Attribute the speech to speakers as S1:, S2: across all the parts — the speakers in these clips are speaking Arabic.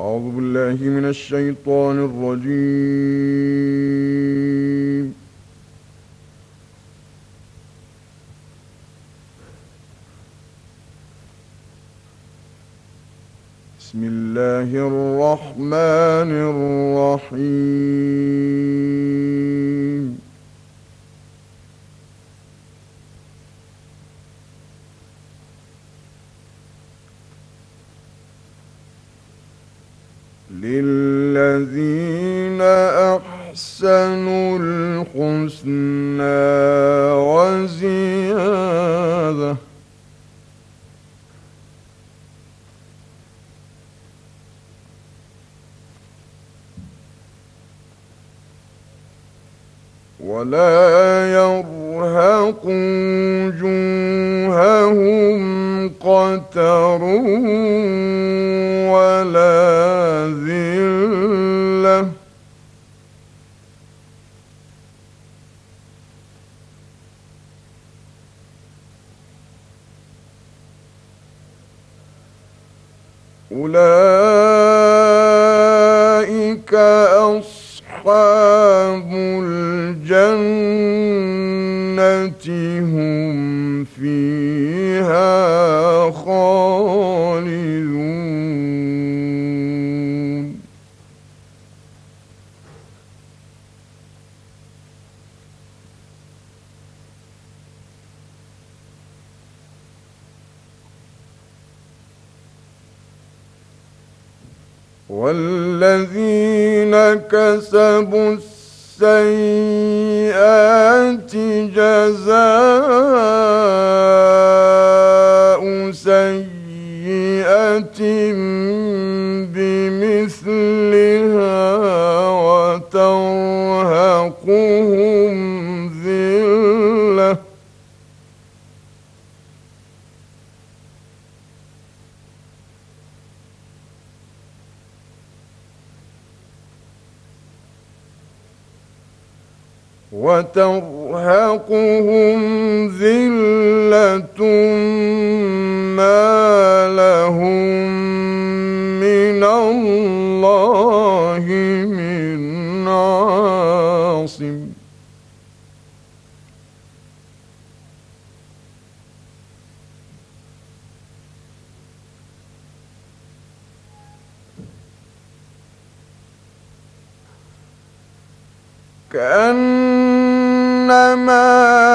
S1: أعوذ بالله من الشيطان الرجيم. بسم الله الرحمن الرحيم. للذين أحسنوا الحسنى وزيادة ولا يرهق وجوههم قتر ولا ذلة أولئك أصحاب الجنة هم فيها خالدون. والذين كسبوا السيئات جزاء سيئة بمثلها وترهقهم ذلة ما لهم من الله من عاصم. كأنما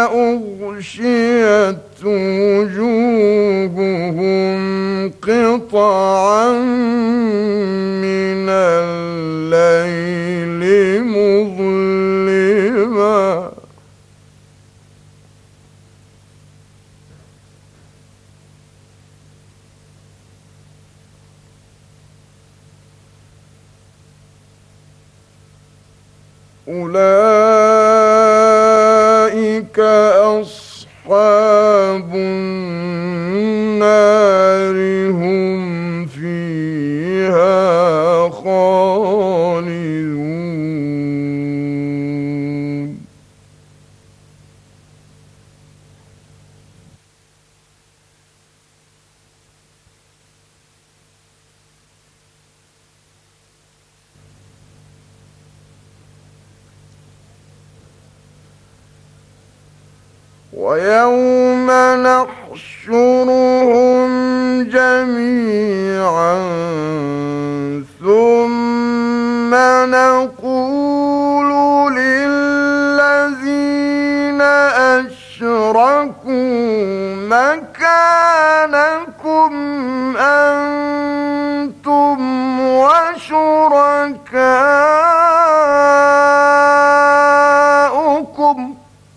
S1: أغشيت وجوههم قطعا من الليل مظلما أولئك أصحاب النار هم فيها خالدون. ويوم نحشرهم جميعا ثم نقول للذين أشركوا مكانكم أنتم وشركاؤكم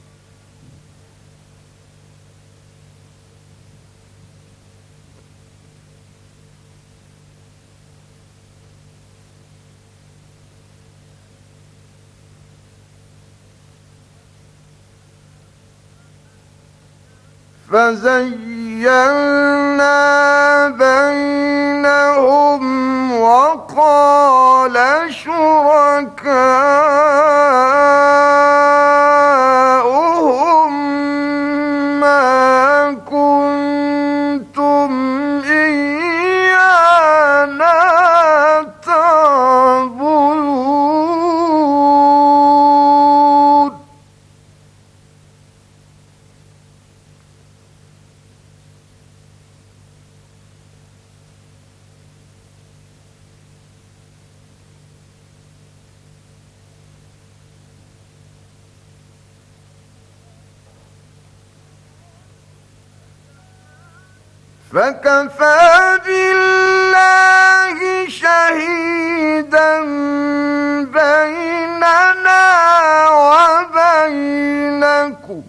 S1: فزيّلنا بينهم وقال شركاؤهم ما كنتم إيانا فكفى بالله شهيدا بيننا وبينكم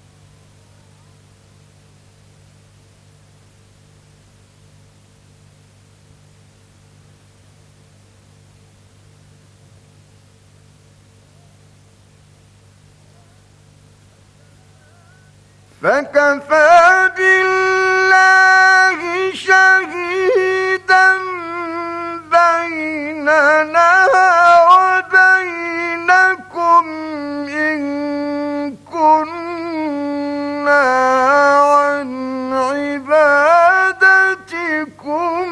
S1: فكفى بالله شهيدا بيننا وبينكم إن كنا عن عبادتكم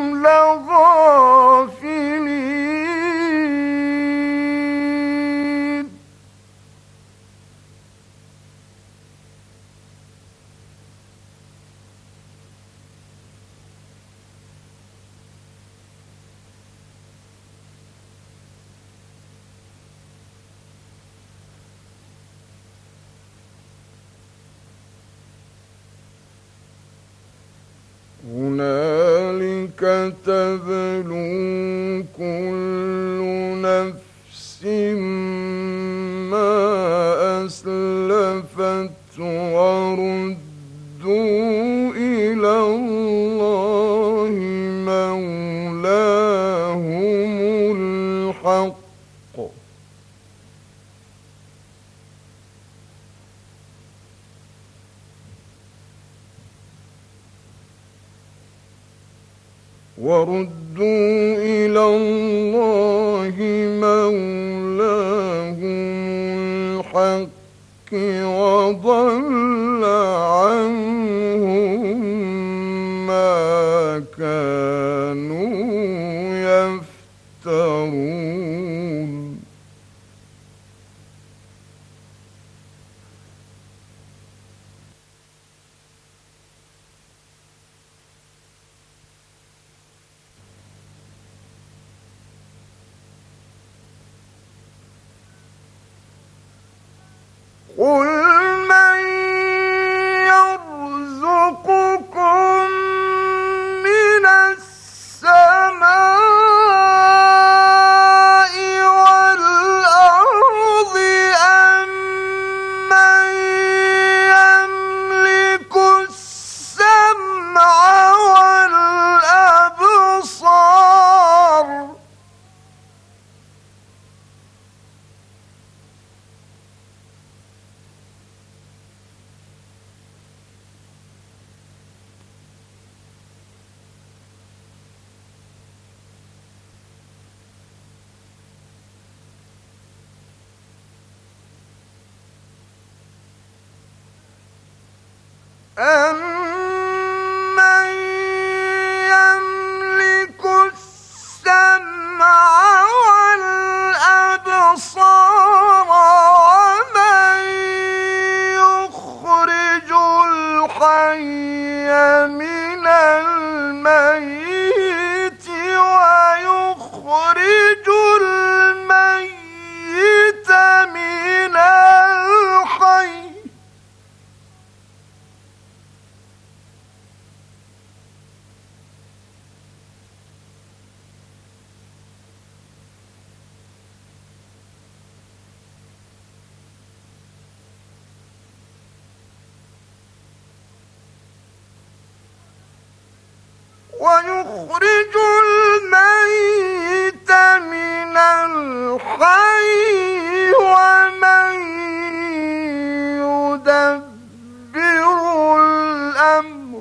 S1: لغافلين هنالك تبلو كل نفس ما أسلفت وردوا إلى الله مولاهم الحق وضل عنهم ما كانوا يفترون قل من يرزقكم من السماء والأرض أم من يملك السمع والأبصار أَمَّن يَمْلِكُ السَّمْعَ وَالْأَبْصَارَ وَمَن يُخْرِجُ الْحَيَّ مِنَ الْمَيِّتِ وَيُخْرِجُ الْمَيِّتَ مِنَ الْحَيِّ ويخرج الميت من الحي ومن يدبر الأمر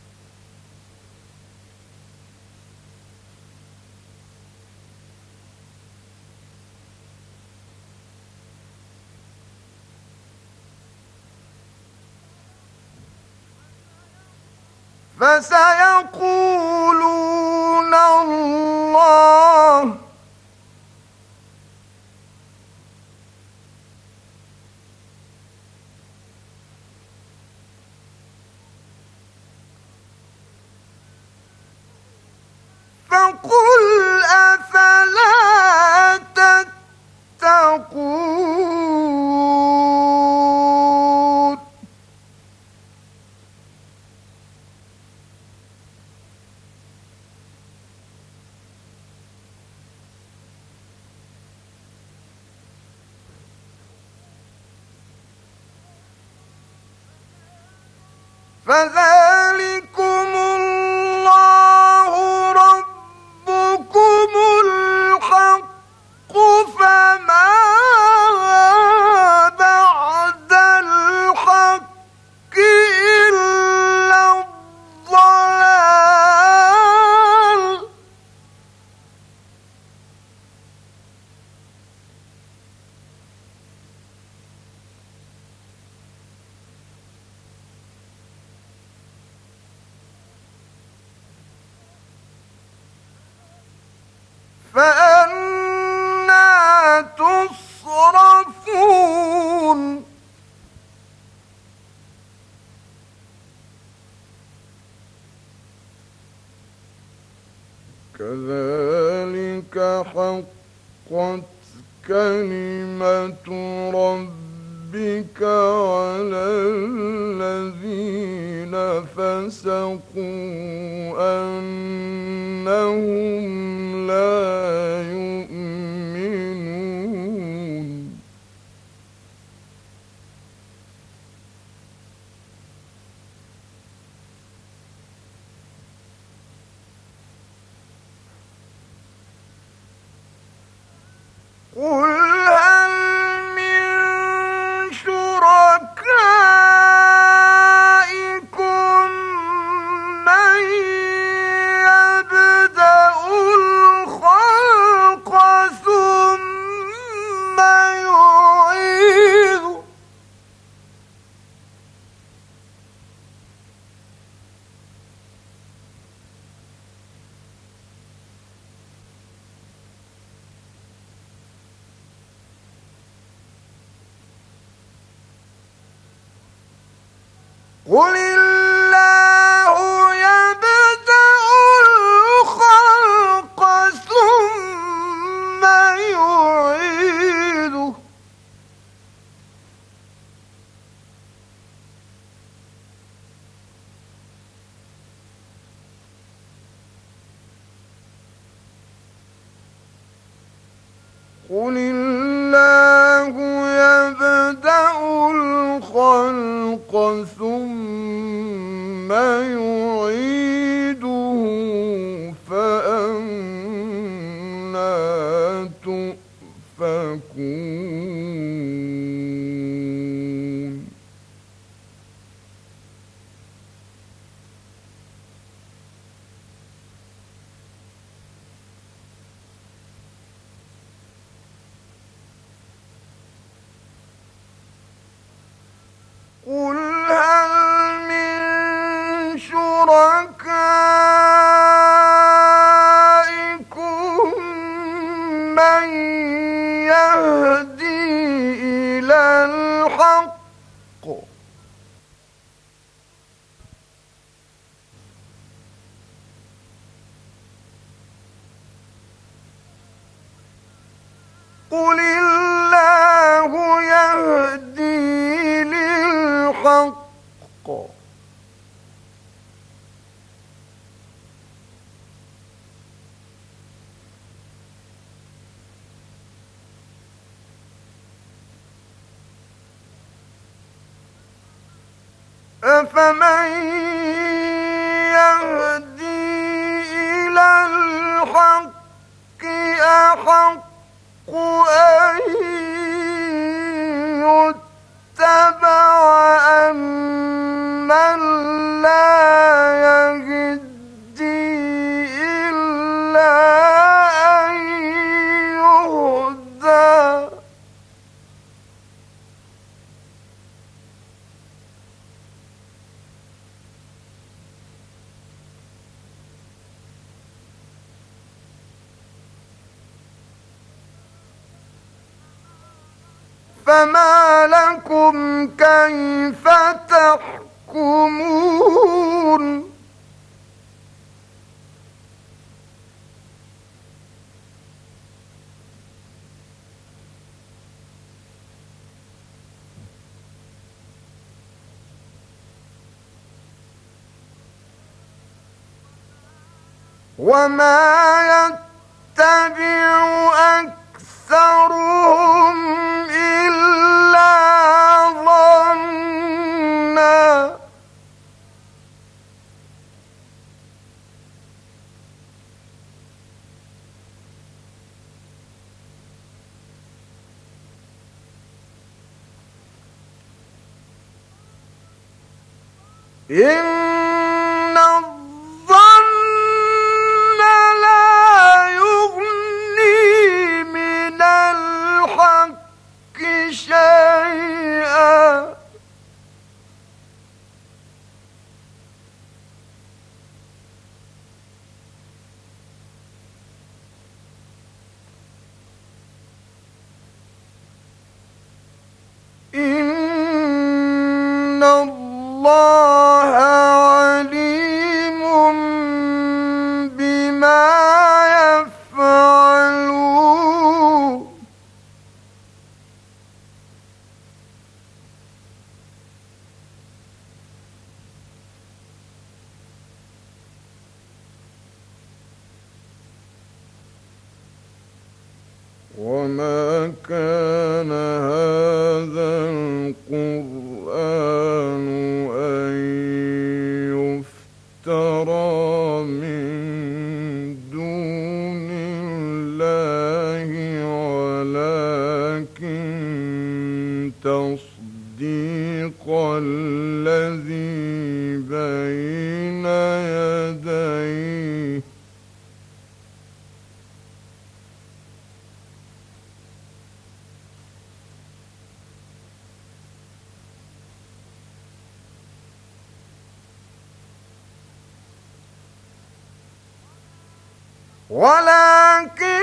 S1: فسيقولون الله فقل أفلا تتقون فذلكم الله ربكم الحق، فما بعد الحق إلا الضلال. فأنى تصرفون. كذلك حقت كلمة ربك على الذين فسقوا أنهم لا يؤمنون. قل هل من شركائكم من يبدأ الخلق ثم يعيده، قل الله يبدأ الخلق ثم يعيده، قل الله يبدأ الخلق ثم يعيده فأنى تؤفكون. قل هل من شركائكم من يهدي إلى الحق، قل الله يهدي للحق، أفمن يهدي إلى الحق أحق أن يتبع أمن لا يهدي إلا أن يهدى. فما لكم كيف تحكمون. وما يتبع أكثرهم إلا ظنا إن الظن لا يغني من الحق شيئا إن الله عليم بما يفعلون وما كان هذا القرآن أن يفترى من دون الله ولكن تصديق الذي بين يديه ولكن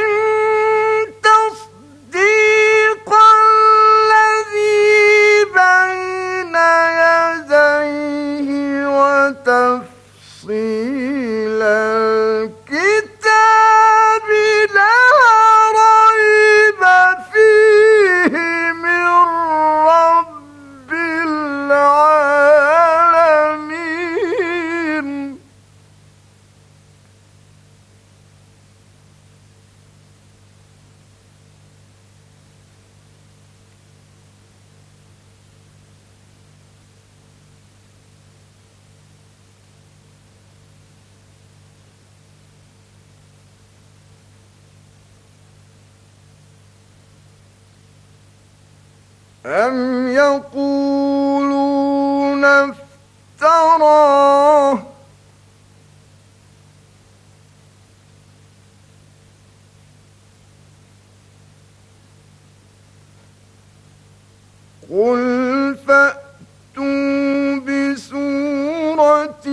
S1: تصديق الذي بين يديه وتفصيل الكتاب لا ريب فيه من رب العالمين أم يقولون افتراه قل فأتوا بسورة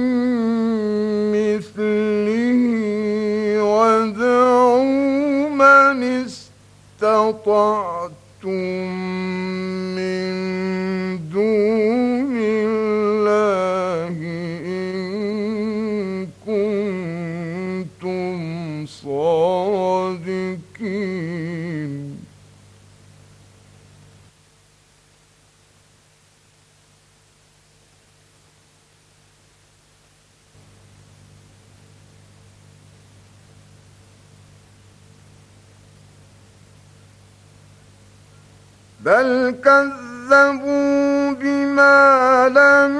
S1: مثله وادعوا من استطعتم من دون الله إن كنتم صادقين بل كذبوا بما لم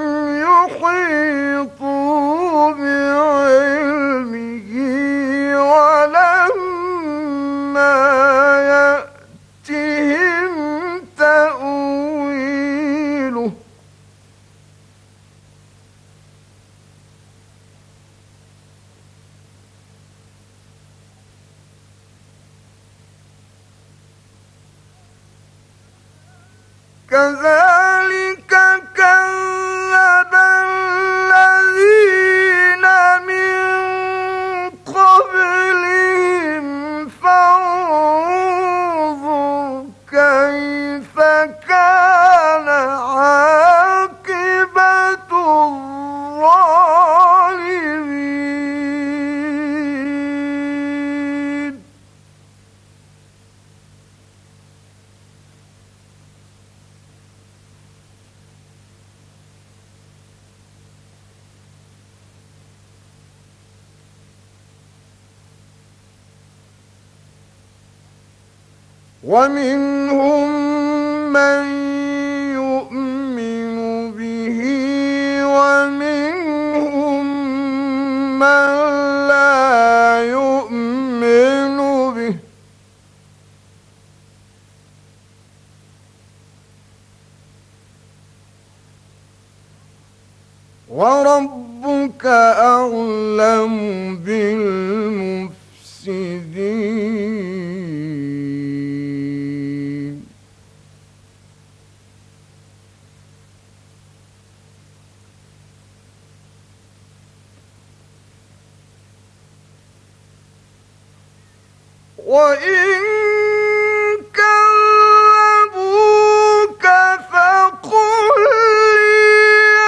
S1: يحيطوا بعلمه ولما يأتهم تأويله كذلك كذب الذين من قبلهم فانظر كيف كان عاقبة الظالمين ومنهم من يؤمن به ومنهم من لا يؤمن به وربك أعلم بالمفسدين وإن كذبوك فقل لي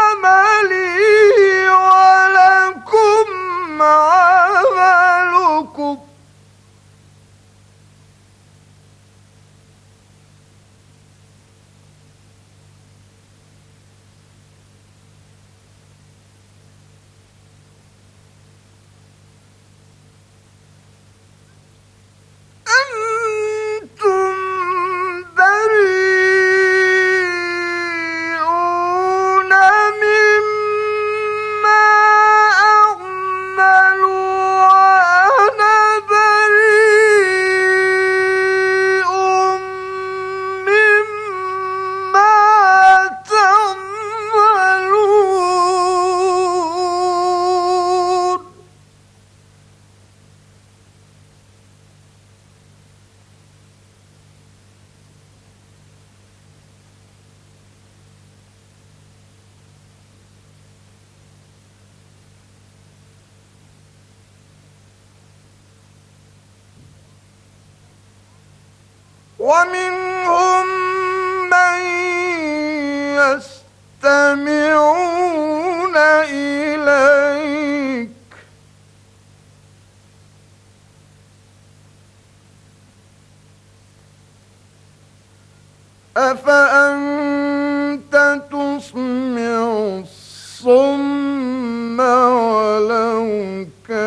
S1: عملي ولكم عملكم أنتم بريئون مما أعمل وأنا بريء مما تعملون ومنهم من يستمعون إليك أفأنت تسمع الصم ولو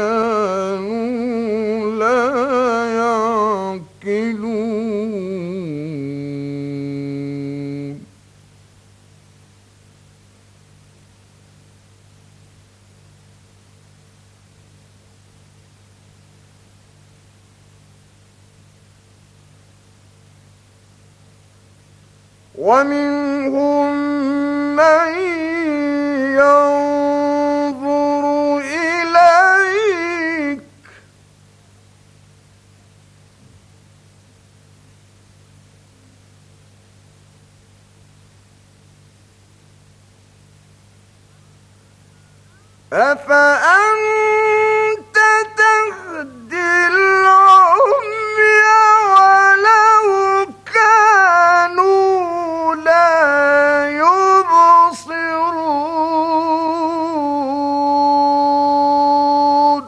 S1: كانوا لا يعقلون ومنهم من ينظر إليك أفأنت تهدي العمي ولو كانوا لا يبصرون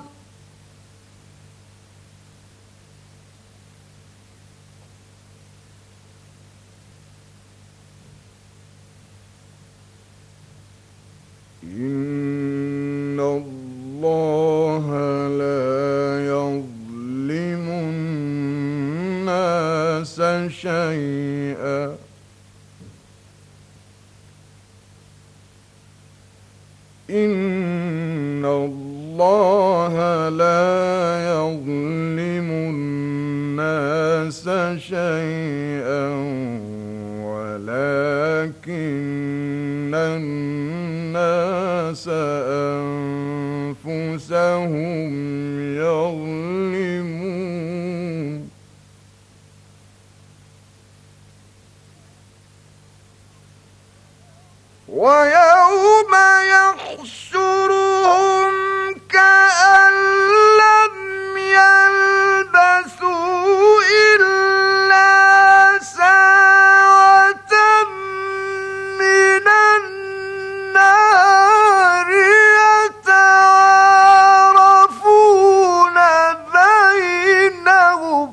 S1: إن الله لا يظلم الناس شيئا إن الله لا يظلم الناس شيئا ولكن الناس أنفسهم يظلمون ويوم يحشرهم كأن لم يلبثوا إلا ساعة من النار يتعارفون بينهم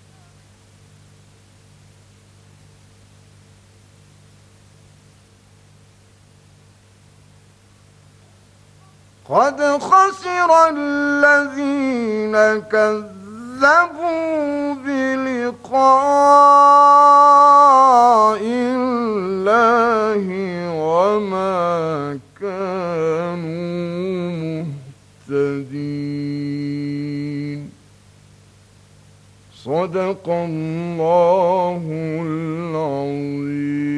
S1: قد خسر الذين كذبوا بلقاء الله وما كانوا مهتدين صدق الله العظيم